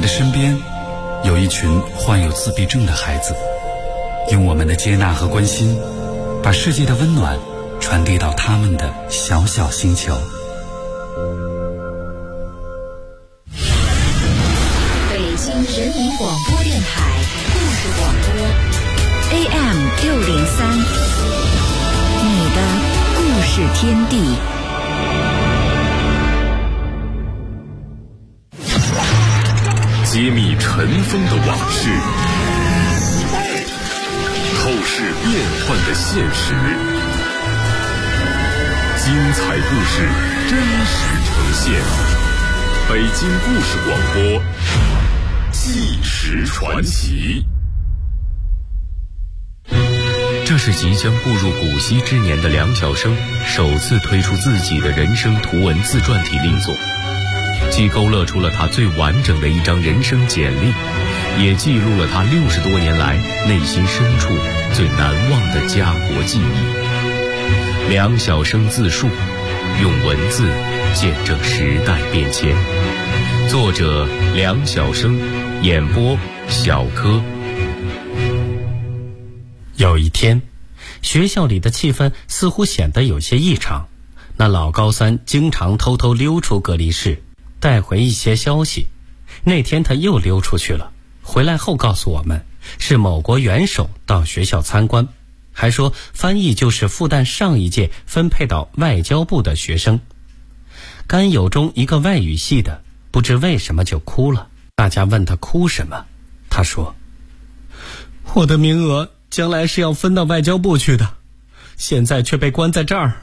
的身边有一群患有自闭症的孩子，用我们的接纳和关心，把世界的温暖传递到他们的小小星球。 北京人民广播电台故事广播 AM603，你的故事天地。 揭秘尘封的往事，透视变幻的现实，精彩故事真实呈现。北京故事广播，纪实传奇。 这是即将步入古稀之年的梁晓声首次推出自己的人生图文自传体力作，既勾勒出了他最完整的一张人生简历，也记录了他60多年来内心深处最难忘的家国记忆。梁晓声自述，用文字见证时代变迁。作者梁晓声，演播小柯。 有一天，学校里的气氛似乎显得有些异常。那老高三经常偷偷溜出隔离室，带回一些消息。那天他又溜出去了，回来后告诉我们，是某国元首到学校参观，还说翻译就是复旦上一届分配到外交部的学生。甘有忠一个外语系的，不知为什么就哭了。大家问他哭什么，他说：我的名额将来是要分到外交部去的，现在却被关在这儿。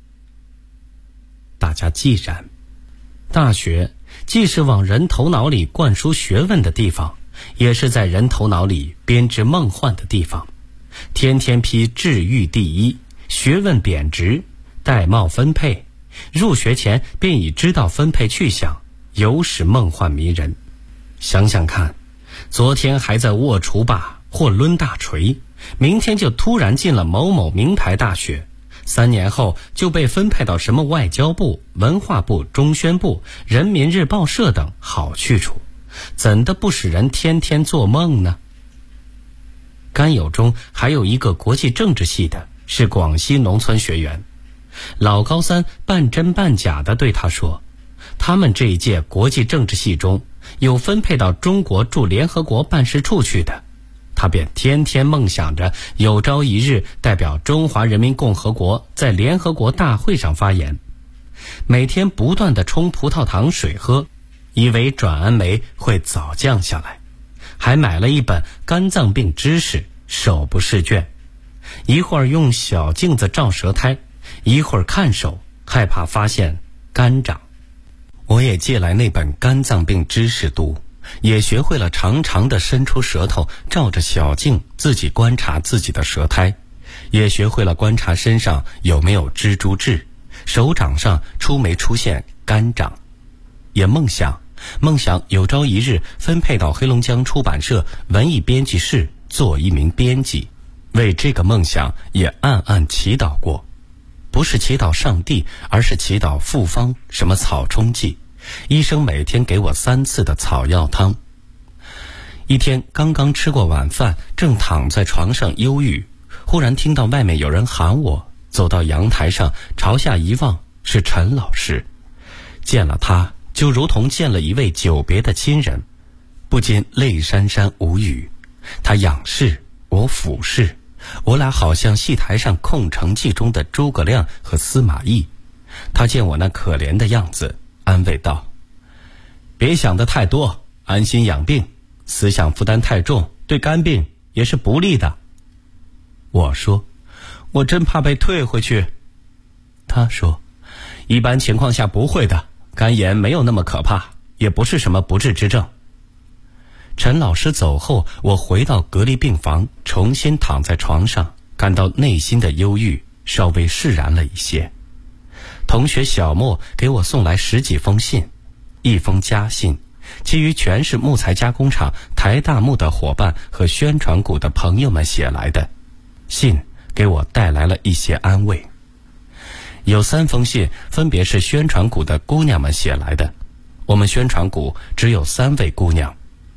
大家寂然。大学既是往人头脑里灌输学问的地方，也是在人头脑里编织梦幻的地方。天天批治愈第一，学问贬值，玳瑁分配，入学前便已知道分配去向，有使梦幻迷人。想想看，昨天还在握锄把或抡大锤，明天就突然进了某某名牌大学，3年后就被分配到什么外交部、文化部、中宣部、人民日报社等好去处，怎的不使人天天做梦呢？甘有忠还有一个国际政治系的，是广西农村学员。老高三半真半假的对他说，他们这一届国际政治系中有分配到中国驻联合国办事处去的，他便天天梦想着有朝一日代表中华人民共和国在联合国大会上发言，每天不断地冲葡萄糖水喝，以为转氨酶会早降下来，还买了一本肝脏病知识，手不释卷，一会儿用小镜子照舌苔，一会儿看手，害怕发现肝长。我也借来那本肝脏病知识读，也学会了长长的伸出舌头，照着小镜自己观察自己的舌苔，也学会了观察身上有没有蜘蛛痣，手掌上出没出现肝掌，也梦想有朝一日分配到黑龙江出版社文艺编辑室做一名编辑，为这个梦想也暗暗祈祷过，不是祈祷上帝，而是祈祷复方什么草冲剂，医生每天给我3次的草药汤。一天刚刚吃过晚饭，正躺在床上忧郁，忽然听到外面有人喊我，走到阳台上，朝下一望，是陈老师。见了他，就如同见了一位久别的亲人，不禁泪潸潸无语。他仰视，我俯视，我俩好像戏台上《空城计》中的诸葛亮和司马懿。他见我那可怜的样子，安慰道：别想得太多，安心养病，思想负担太重，对肝病也是不利的。我说：我真怕被退回去。他说：一般情况下不会的，肝炎没有那么可怕，也不是什么不治之症。陈老师走后，我回到隔离病房，重新躺在床上，感到内心的忧郁稍微释然了一些。同学小莫给我送来10几封信，一封家信，其余全是木材加工厂台大木的伙伴和宣传股的朋友们写来的。信给我带来了一些安慰。有3封信分别是宣传股的姑娘们写来的。我们宣传股只有3位姑娘，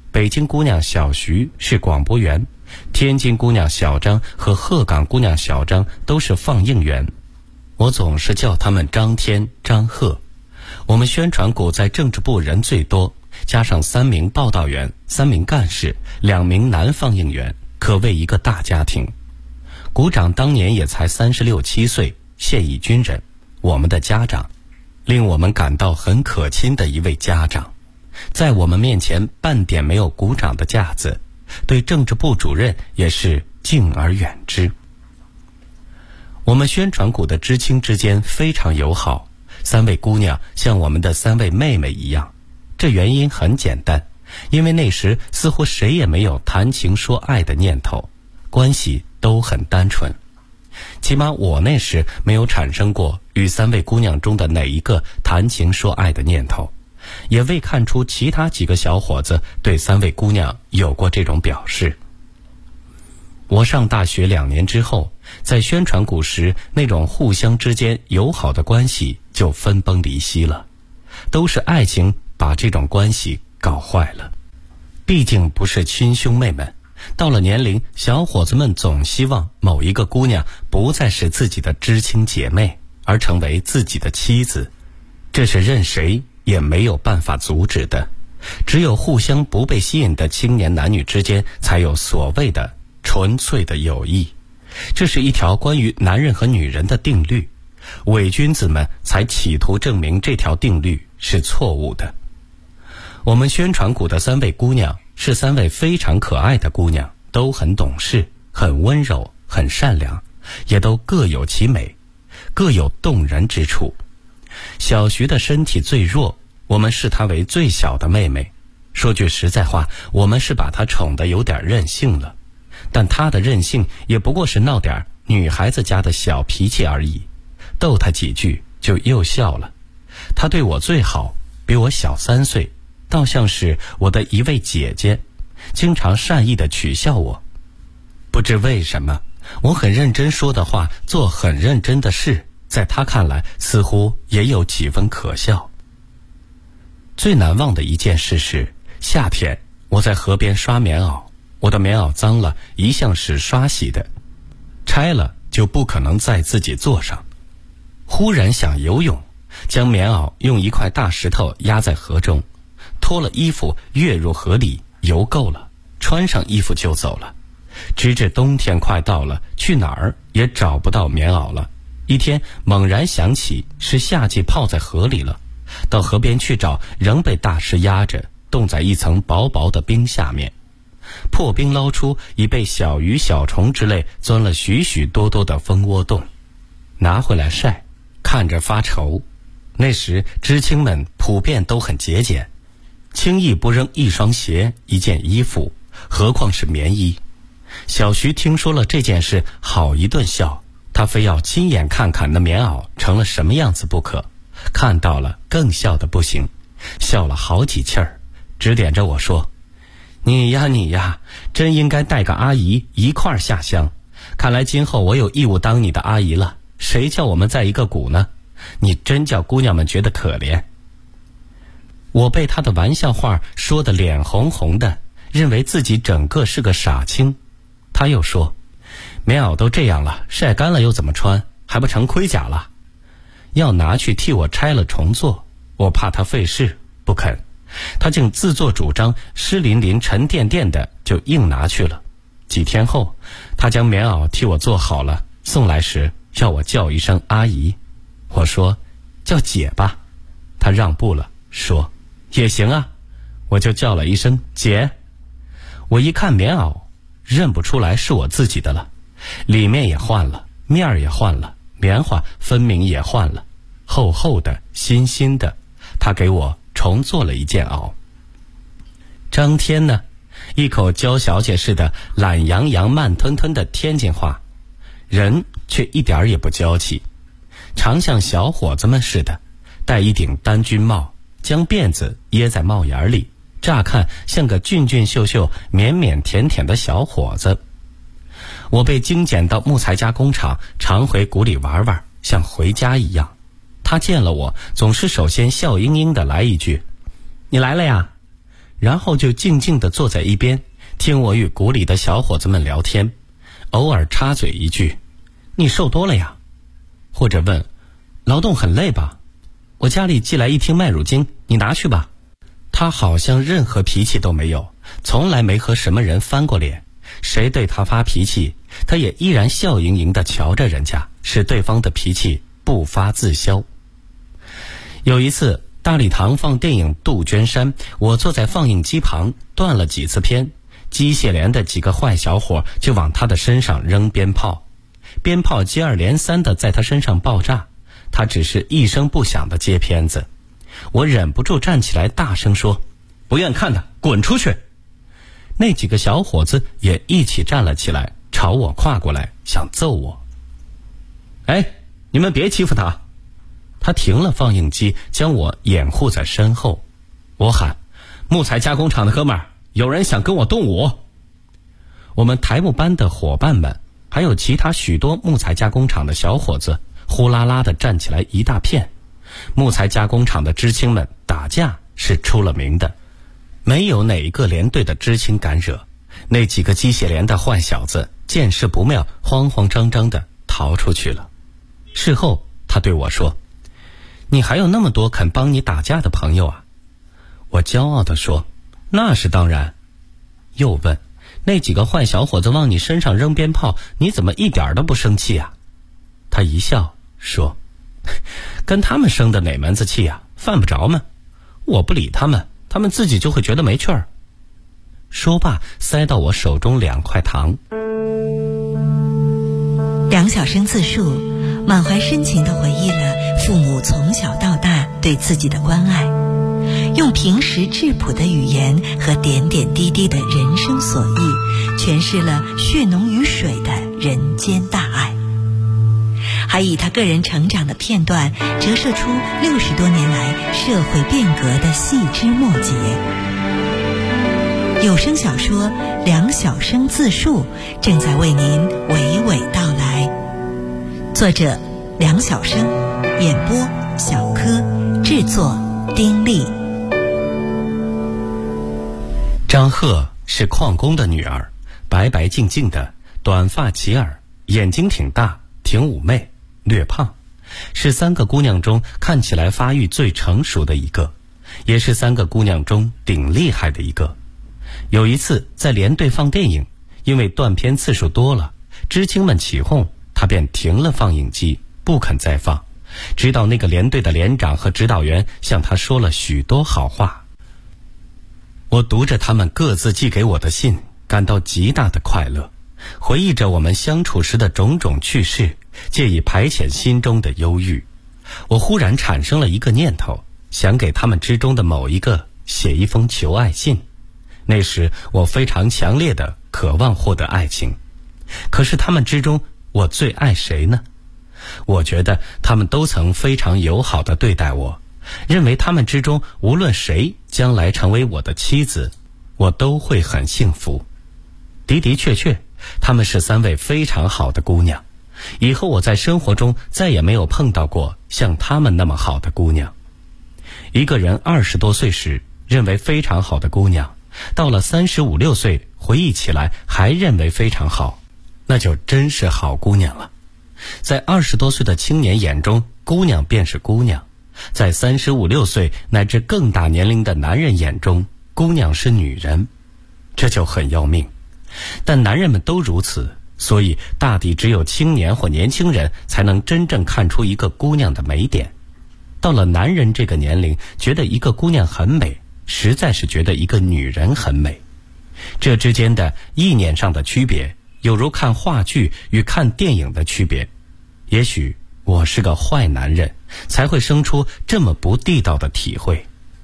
北京姑娘小徐是广播员，天津姑娘小张和鹤岗姑娘小张都是放映员。我总是叫他们张天、张鹤。我们宣传股在政治部人最多，加上3名报道员、3名干事、2名男放映员，可谓一个大家庭。股长当年也才36、7岁，现役军人，我们的家长，令我们感到很可亲的一位家长，在我们面前半点没有股长的架子，对政治部主任也是敬而远之。我们宣传股的知青之间非常友好，3位姑娘像我们的3位妹妹一样。这原因很简单，因为那时似乎谁也没有谈情说爱的念头，关系都很单纯。起码我那时没有产生过与3位姑娘中的哪一个谈情说爱的念头，也未看出其他几个小伙子对3位姑娘有过这种表示。我上大学2年之后，在宣传股时，那种互相之间友好的关系就分崩离析了，都是爱情把这种关系搞坏了。毕竟不是亲兄妹们，到了年龄，小伙子们总希望某一个姑娘不再是自己的知青姐妹，而成为自己的妻子，这是任谁也没有办法阻止的。只有互相不被吸引的青年男女之间，才有所谓的纯粹的友谊。这是一条关于男人和女人的定律，伪君子们才企图证明这条定律是错误的。我们宣传股的3位姑娘是3位非常可爱的姑娘，都很懂事，很温柔，很善良，也都各有其美，各有动人之处。小徐的身体最弱，我们视她为最小的妹妹。说句实在话，我们是把她宠得有点任性了，但她的任性也不过是闹点女孩子家的小脾气而已，逗她几句就又笑了。她对我最好，比我小3岁，倒像是我的一位姐姐，经常善意地取笑我。不知为什么，我很认真说的话，做很认真的事，在她看来似乎也有几分可笑。最难忘的一件事是夏天，我在河边刷棉袄，我的棉袄脏了，一向是刷洗的，拆了就不可能再自己坐上。忽然想游泳，将棉袄用一块大石头压在河中，脱了衣服跃入河里，游够了，穿上衣服就走了。直至冬天快到了，去哪儿也找不到棉袄了。一天猛然想起是夏季泡在河里了，到河边去找，仍被大石压着，冻在一层薄薄的冰下面。破冰捞出，已被小鱼小虫之类钻了许许多多的蜂窝洞，拿回来晒，看着发愁。那时知青们普遍都很节俭，轻易不扔一双鞋、一件衣服，何况是棉衣。小徐听说了这件事，好一顿笑，他非要亲眼看看那棉袄成了什么样子不可。看到了更笑得不行，笑了好几气儿，指点着我说：“你呀，真应该带个阿姨一块儿下乡。看来今后我有义务当你的阿姨了，谁叫我们在一个股呢？你真叫姑娘们觉得可怜。”我被他的玩笑话说得脸红红的，认为自己整个是个傻青。他又说：“棉袄都这样了，晒干了又怎么穿？还不成盔甲了？”要拿去替我拆了重做，我怕他费事，不肯。他竟自作主张，湿淋淋沉甸甸的就硬拿去了。几天后，他将棉袄替我做好了，送来时要我叫一声阿姨。我说：“叫姐吧。”他让步了，说：“也行啊。”我就叫了一声姐。我一看棉袄，认不出来是我自己的了，里面也换了，面儿也换了，棉花分明也换了，厚厚的新新的。他给我重做了一件袄。张天呢，一口娇小姐似的懒洋洋慢吞吞的天津话，人却一点也不娇气，常像小伙子们似的，戴一顶单军帽，将辫子掖在帽檐里，乍看像个俊俊秀秀腼腼腆腆的小伙子。我被精简到木材加工厂，常回谷里玩玩，像回家一样。他见了我，总是首先笑盈盈的来一句：“你来了呀。” 然后就静静地坐在一边，听我与谷里的小伙子们聊天，偶尔插嘴一句：“你瘦多了呀？”或者问：“劳动很累吧？我家里寄来1听麦乳精，你拿去吧。”他好像任何脾气都没有，从来没和什么人翻过脸，谁对他发脾气，他也依然笑盈盈地瞧着人家，使对方的脾气不发自消。有一次大礼堂放电影《杜鹃山》，我坐在放映机旁断了几次片，机械连的几个坏小伙就往他的身上扔鞭炮，鞭炮接二连三地在他身上爆炸，他只是一声不响地接片子。我忍不住站起来大声说：“不愿看的滚出去！”那几个小伙子也一起站了起来，朝我跨过来想揍我。“哎，你们别欺负他！”他停了放映机，将我掩护在身后。我喊：“木材加工厂的哥们儿，有人想跟我动武！”我们台木班的伙伴们还有其他许多木材加工厂的小伙子呼啦啦地站起来一大片。木材加工厂的知青们打架是出了名的，没有哪一个连队的知青敢惹。那几个机械连的坏小子见势不妙，慌慌张张地逃出去了。事后他对我说：“你还有那么多肯帮你打架的朋友啊？”我骄傲地说：“那是当然。”又问：“那几个坏小伙子往你身上扔鞭炮，你怎么一点都不生气啊？”他一笑说：“跟他们生的哪门子气啊，犯不着嘛。我不理他们，他们自己就会觉得没趣儿。”说罢塞到我手中2块糖。 梁晓声自述，满怀深情地回忆了父母从小到大对自己的关爱，用平实质朴的语言和点点滴滴的人生所遇，诠释了血浓于水的人间大爱，还以他个人成长的片段折射出60多年来社会变革的细枝末节。有声小说《梁晓声自述》正在为您娓娓道来，作者梁晓声，演播小柯，制作丁力。 张鹤是矿工的女儿，白白净净的，短发齐耳，眼睛挺大，挺妩媚，略胖，是3个姑娘中看起来发育最成熟的一个，也是3个姑娘中顶厉害的一个。有一次在连队放电影，因为断片次数多了，知青们起哄，他便停了放映机，不肯再放，直到那个连队的连长和指导员向他说了许多好话。我读着他们各自寄给我的信，感到极大的快乐，回忆着我们相处时的种种趣事，借以排遣心中的忧郁。我忽然产生了一个念头，想给他们之中的某一个写一封求爱信。那时我非常强烈的渴望获得爱情，可是他们之中我最爱谁呢？我觉得他们都曾非常友好地对待我，认为他们之中无论谁将来成为我的妻子，我都会很幸福。的的确确，她们是3位非常好的姑娘，以后我在生活中再也没有碰到过像她们那么好的姑娘。一个人20多岁时认为非常好的姑娘，到了35、6岁回忆起来还认为非常好，那就真是好姑娘了。在20多岁的青年眼中，姑娘便是姑娘；在35、6岁乃至更大年龄的男人眼中，姑娘是女人，这就很要命。但男人们都如此，所以大抵只有青年或年轻人才能真正看出一个姑娘的美点。到了男人这个年龄，觉得一个姑娘很美，实在是觉得一个女人很美。这之间的意念上的区别，有如看话剧与看电影的区别。也许我是个坏男人，才会生出这么不地道的体会。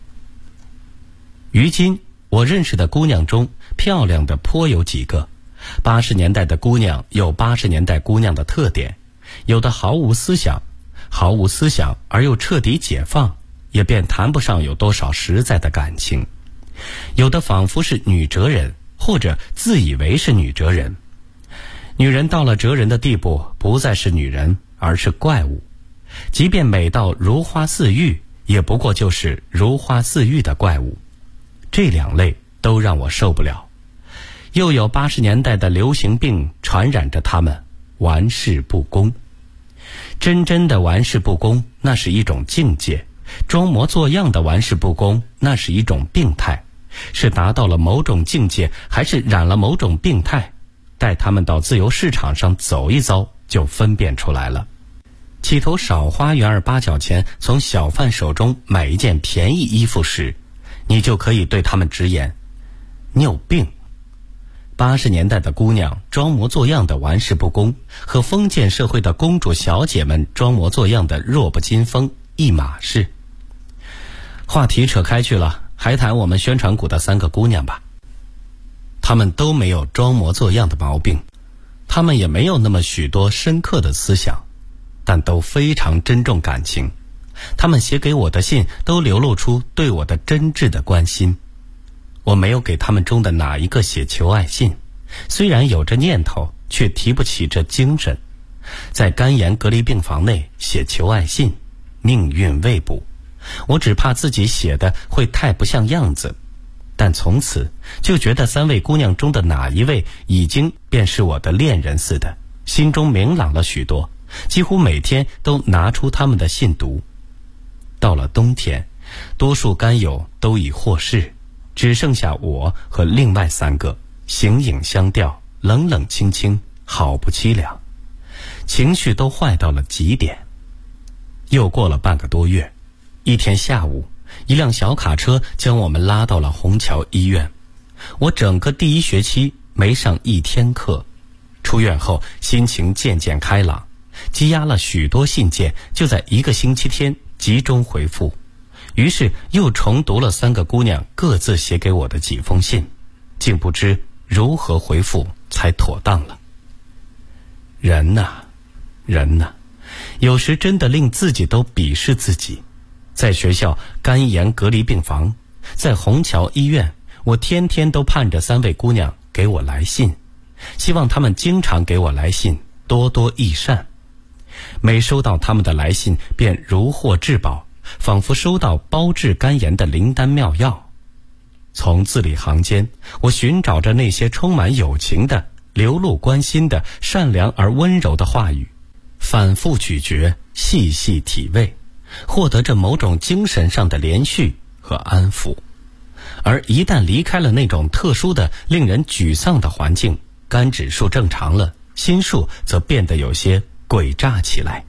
于今我认识的姑娘中，漂亮的颇有几个。80年代的姑娘有80年代姑娘的特点，有的毫无思想而又彻底解放，也便谈不上有多少实在的感情。有的仿佛是女哲人，或者自以为是女哲人。女人到了哲人的地步，不再是女人，而是怪物。即便美到如花似玉，也不过就是如花似玉的怪物。 这两类都让我受不了。又有80年代的流行病传染着他们，玩世不恭。真的玩世不恭，那是一种境界；装模作样的玩世不恭，那是一种病态。是达到了某种境界，还是染了某种病态？带他们到自由市场上走一遭，就分辨出来了。企图少花元儿8角钱从小贩手中买一件便宜衣服时，你就可以对他们直言：你有病。80年代的姑娘装模作样的玩世不恭，和封建社会的公主小姐们装模作样的弱不禁风一码事。话题扯开去了，还谈我们宣传股的3个姑娘吧。她们都没有装模作样的毛病，她们也没有那么许多深刻的思想，但都非常珍重感情。她们写给我的信都流露出对我的真挚的关心。我没有给他们中的哪一个写求爱信，虽然有着念头，却提不起这精神。在肝炎隔离病房内写求爱信，命运未卜。我只怕自己写的会太不像样子，但从此就觉得3位姑娘中的哪一位已经便是我的恋人似的，心中明朗了许多，几乎每天都拿出他们的信读。到了冬天，多数肝友都已获释，只剩下我和另外3个，形影相吊，冷冷清清，好不凄凉，情绪都坏到了极点。又过了半个多月，一天下午，一辆小卡车将我们拉到了虹桥医院。我整个第1学期没上1天课，出院后心情渐渐开朗，积压了许多信件，就在1个星期天集中回复。于是又重读了3个姑娘各自写给我的几封信，竟不知如何回复才妥当了。人呐，有时真的令自己都鄙视自己。在学校肝炎隔离病房，在虹桥医院，我天天都盼着3位姑娘给我来信，希望她们经常给我来信，多多益善。每收到她们的来信，便如获至宝，仿佛收到包治肝炎的灵丹妙药。从字里行间，我寻找着那些充满友情的、流露关心的、善良而温柔的话语，反复咀嚼，细细体味，获得着某种精神上的连续和安抚。而一旦离开了那种特殊的令人沮丧的环境，肝指数正常了，心数则变得有些诡诈起来。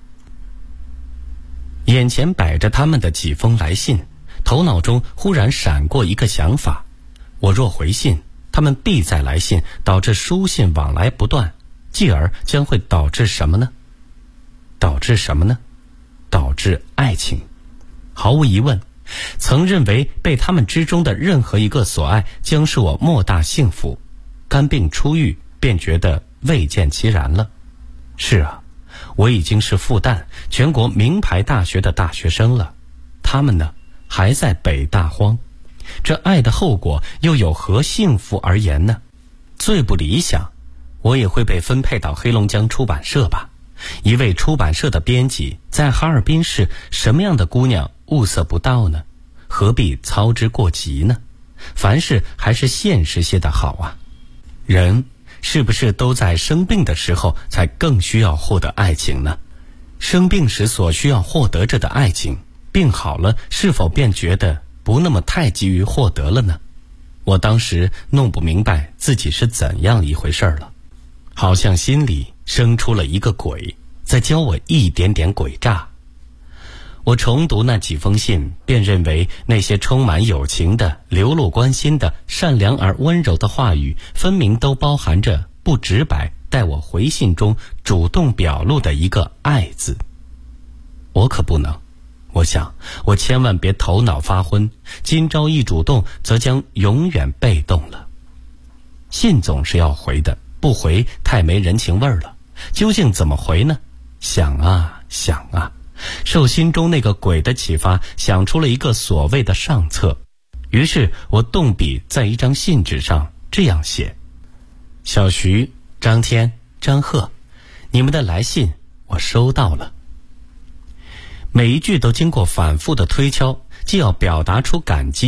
眼前摆着他们的几封来信，头脑中忽然闪过一个想法：我若回信，他们必再来信，导致书信往来不断，继而将会导致什么呢？导致爱情。毫无疑问，曾认为被他们之中的任何一个所爱，将是我莫大幸福。肝病初愈，便觉得未见其然了。是啊，我已经是复旦全国名牌大学的大学生了，他们呢，还在北大荒。这爱的后果又有何幸福而言呢？最不理想，我也会被分配到黑龙江出版社吧。一位出版社的编辑，在哈尔滨市，什么样的姑娘物色不到呢？何必操之过急呢？凡事还是现实些的好啊。人是不是都在生病的时候才更需要获得爱情呢？生病时所需要获得着的爱情，病好了是否便觉得不那么太急于获得了呢？我当时弄不明白自己是怎样一回事了，好像心里生出了一个鬼，在教我一点点诡诈。我重读那几封信，便认为那些充满友情的、流露关心的、善良而温柔的话语，分明都包含着不直白待我回信中主动表露的一个爱字。我可不能，我想我千万别头脑发昏，今朝一主动，则将永远被动了。信总是要回的，不回太没人情味儿了。究竟怎么回呢？想啊想啊，受心中那个鬼的启发，想出了一个所谓的上策。于是我动笔在一张信纸上这样写：小徐、张天、张贺，你们的来信我收到了。每一句都经过反复的推敲，既要表达出感激，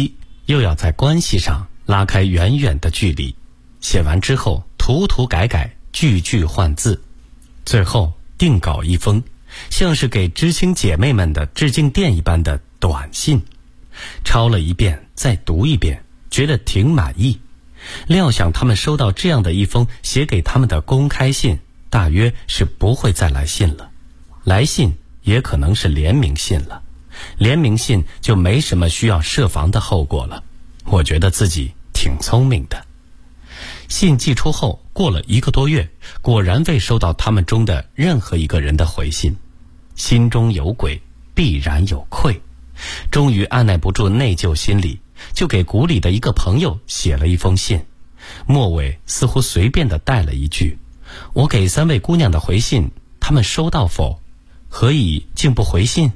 又要在关系上拉开远远的距离。写完之后涂涂改改，句句换字，最后定稿一封，像是给知心姐妹们的致敬电一般的短信。抄了一遍再读一遍，觉得挺满意。料想他们收到这样的一封写给他们的公开信，大约是不会再来信了。来信也可能是联名信了，联名信就没什么需要设防的后果了。我觉得自己挺聪明的。信寄出后，过了1个多月，果然未收到他们中的任何一个人的回信。心中有鬼，必然有愧。终于按耐不住内疚心理，就给谷里的一个朋友写了一封信，末尾似乎随便地带了一句：我给3位姑娘的回信，他们收到否？何以竟不回信？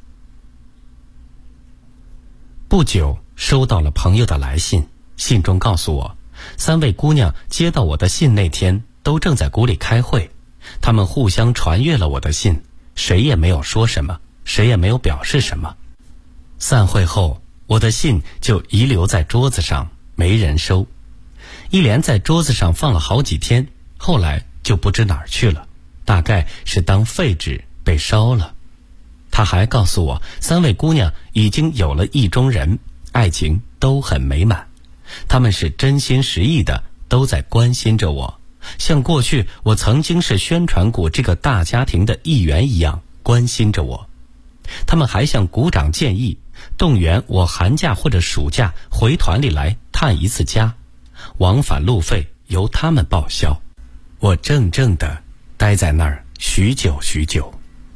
不久收到了朋友的来信，信中告诉我，3位姑娘接到我的信那天都正在谷里开会，她们互相传阅了我的信，谁也没有说什么，谁也没有表示什么。散会后，我的信就遗留在桌子上，没人收，一连在桌子上放了好几天，后来就不知哪儿去了，大概是当废纸被烧了。他还告诉我，3位姑娘已经有了意中人，爱情都很美满，她们是真心实意的，都在关心着我，像过去我曾经是宣传谷这个大家庭的一员一样关心着我。他们还向谷长建议，动员我寒假或者暑假回团里来探一次家，往返路费由他们报销。我怔怔地待在那儿许久许久。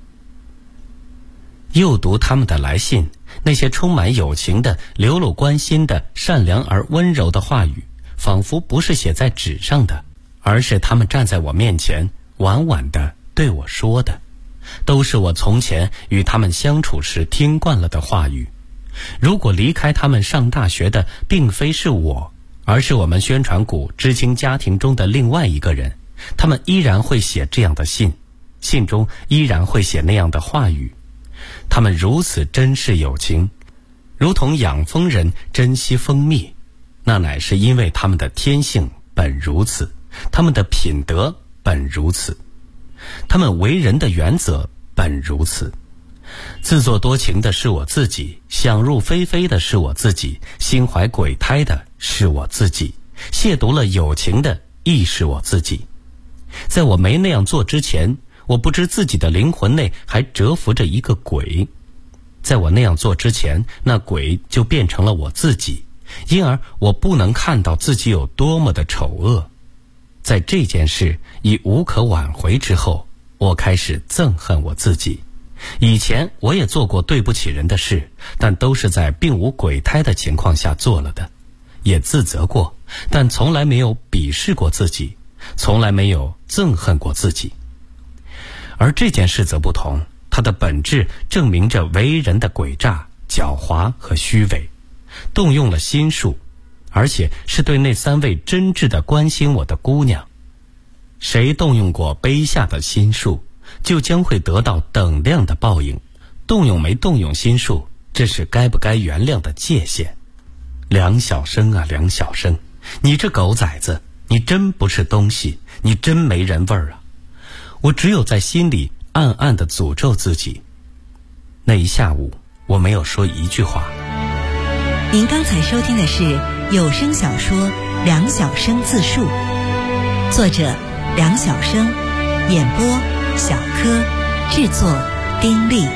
又读他们的来信，那些充满友情的、流露关心的、善良而温柔的话语，仿佛不是写在纸上的，而是他们站在我面前婉婉地对我说的，都是我从前与他们相处时听惯了的话语。如果离开他们上大学的并非是我，而是我们宣传谷知青家庭中的另外一个人，他们依然会写这样的信，信中依然会写那样的话语。他们如此珍视友情，如同养蜂人珍惜蜂蜜，那乃是因为他们的天性本如此，他们的品德本如此，他们为人的原则本如此。自作多情的是我自己，想入非非的是我自己，心怀鬼胎的是我自己，亵渎了友情的亦是我自己。在我没那样做之前，我不知自己的灵魂内还蛰伏着一个鬼，在我那样做之前，那鬼就变成了我自己，因而我不能看到自己有多么的丑恶。在这件事已无可挽回之后，我开始憎恨我自己。以前我也做过对不起人的事，但都是在并无鬼胎的情况下做了的，也自责过，但从来没有鄙视过自己，从来没有憎恨过自己。而这件事则不同，它的本质证明着为人的诡诈、狡猾和虚伪，动用了心术，而且是对那3位真挚的关心我的姑娘。谁动用过卑下的心术，就将会得到等量的报应。动用没动用心术，这是该不该原谅的界限。梁晓声啊，梁晓声，你这狗崽子，你真不是东西，你真没人味儿啊！我只有在心里暗暗地诅咒自己。那一下午，我没有说一句话。 您刚才收听的是有声小说《梁晓声自述》，作者梁晓声，演播小柯，制作丁力。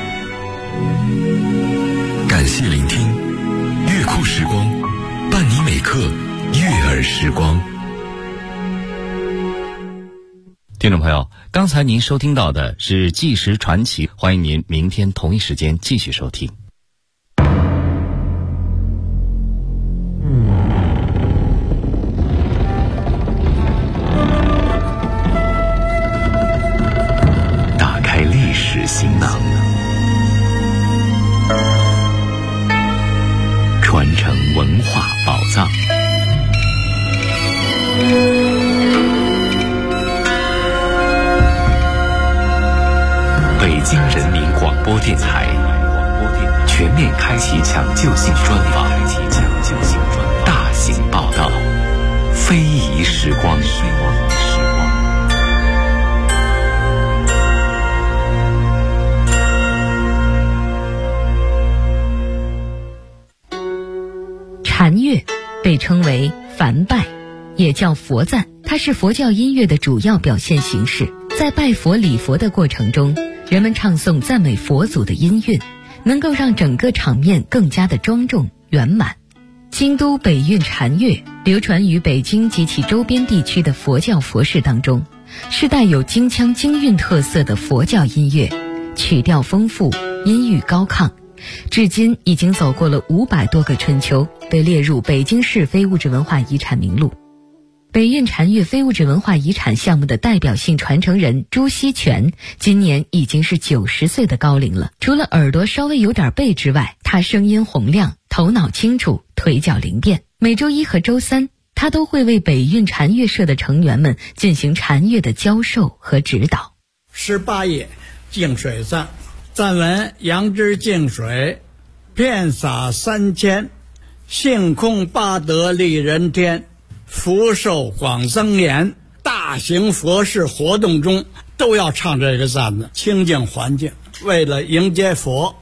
感谢聆听，乐库时光，伴你每刻悦耳时光。 听众朋友，刚才您收听到的是纪实传奇，欢迎您明天同一时间继续收听。 打开历史行囊，传承文化宝藏。北京人民广播电台全面开启抢救性专访。 非遗时光。 禅乐被称为梵拜，也叫佛赞，它是佛教音乐的主要表现形式。在拜佛礼佛的过程中，人们唱诵赞美佛祖的音韵，能够让整个场面更加的庄重圆满。京都北韵禅乐流传于北京及其周边地区的佛教佛事当中，是带有京腔京韵特色的佛教音乐，曲调丰富，音域高亢，至今已经走过了500多个春秋，被列入北京市非物质文化遗产名录。北韵禅乐非物质文化遗产项目的代表性传承人朱锡全今年已经是90岁的高龄了。除了耳朵稍微有点背之外，他声音洪亮，头脑清楚，腿脚灵便。每周一和周三，他都会为北韵禅乐社的成员们进行禅乐的教授和指导。 18页净水赞，赞文：杨之净水，遍洒3000，性空八德利人天，福寿广增延。大型佛事活动中都要唱这个赞子，清净环境，为了迎接佛。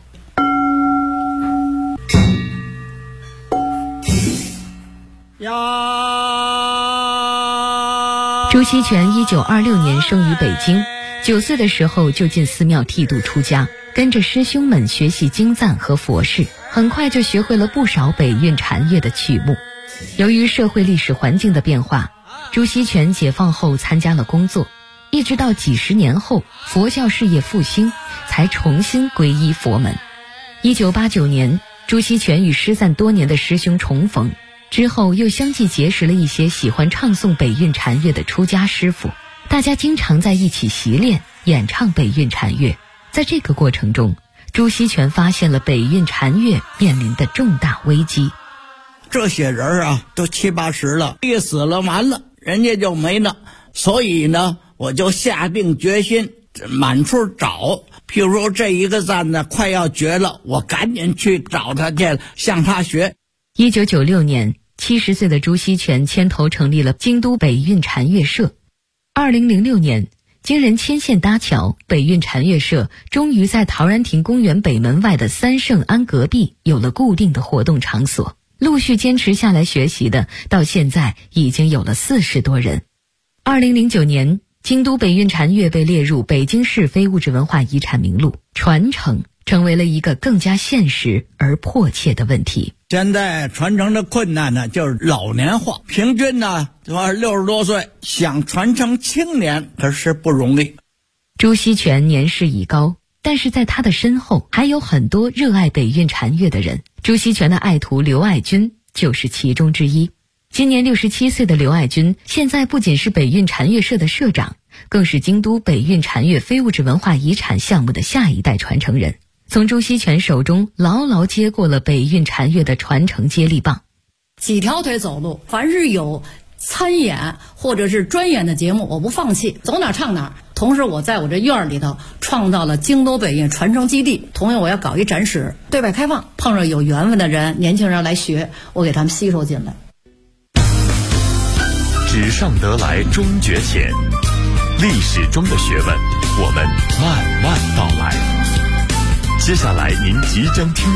朱锡全1926年生于北京，9岁的时候就进寺庙剃度出家，跟着师兄们学习经赞和佛事，很快就学会了不少北韵禅乐的曲目。由于社会历史环境的变化，朱锡全解放后参加了工作，一直到几十年后佛教事业复兴，才重新皈依佛门。1989年，朱锡全与失散多年的师兄重逢，之后又相继结识了一些喜欢唱诵北韵禅乐的出家师傅，大家经常在一起习练演唱北韵禅乐。在这个过程中，朱锡全发现了北韵禅乐面临的重大危机。 这些人啊都70、80了，一死了完了，人家就没了。所以呢，我就下定决心满处找，譬如说这一个赞呢快要绝了，我赶紧去找他去，向他学。 1996年，70岁的朱锡全牵头成立了京都北韵禅乐社。2006年，经人牵线搭桥，北韵禅乐社终于在陶然亭公园北门外的三圣庵隔壁有了固定的活动场所。陆续坚持下来学习的，到现在已经有了40多人。2009年，京都北韵禅乐被列入北京市非物质文化遗产名录，传承成为了一个更加现实而迫切的问题。 现在传承的困难呢，就是老年化，平均呢60多岁，想传承青年可是不容易。 朱锡全年事已高，但是在他的身后还有很多热爱北韵禅乐的人。朱锡全的爱徒刘爱军就是其中之一。今年67岁的刘爱军，现在不仅是北韵禅乐社的社长，更是京都北韵禅乐非物质文化遗产项目的下一代传承人，从朱锡全手中牢牢接过了北韵禅乐的传承接力棒。 几条腿走路，凡是有参演或者是专演的节目，我不放弃，走哪唱哪。同时我在我这院里头创造了京都北韵传承基地，同样我要搞一展示，对外开放，碰上有缘分的人，年轻人来学，我给他们吸收进来。 纸上得来终觉浅，历史中的学问，我们慢慢道来。接下来您即将听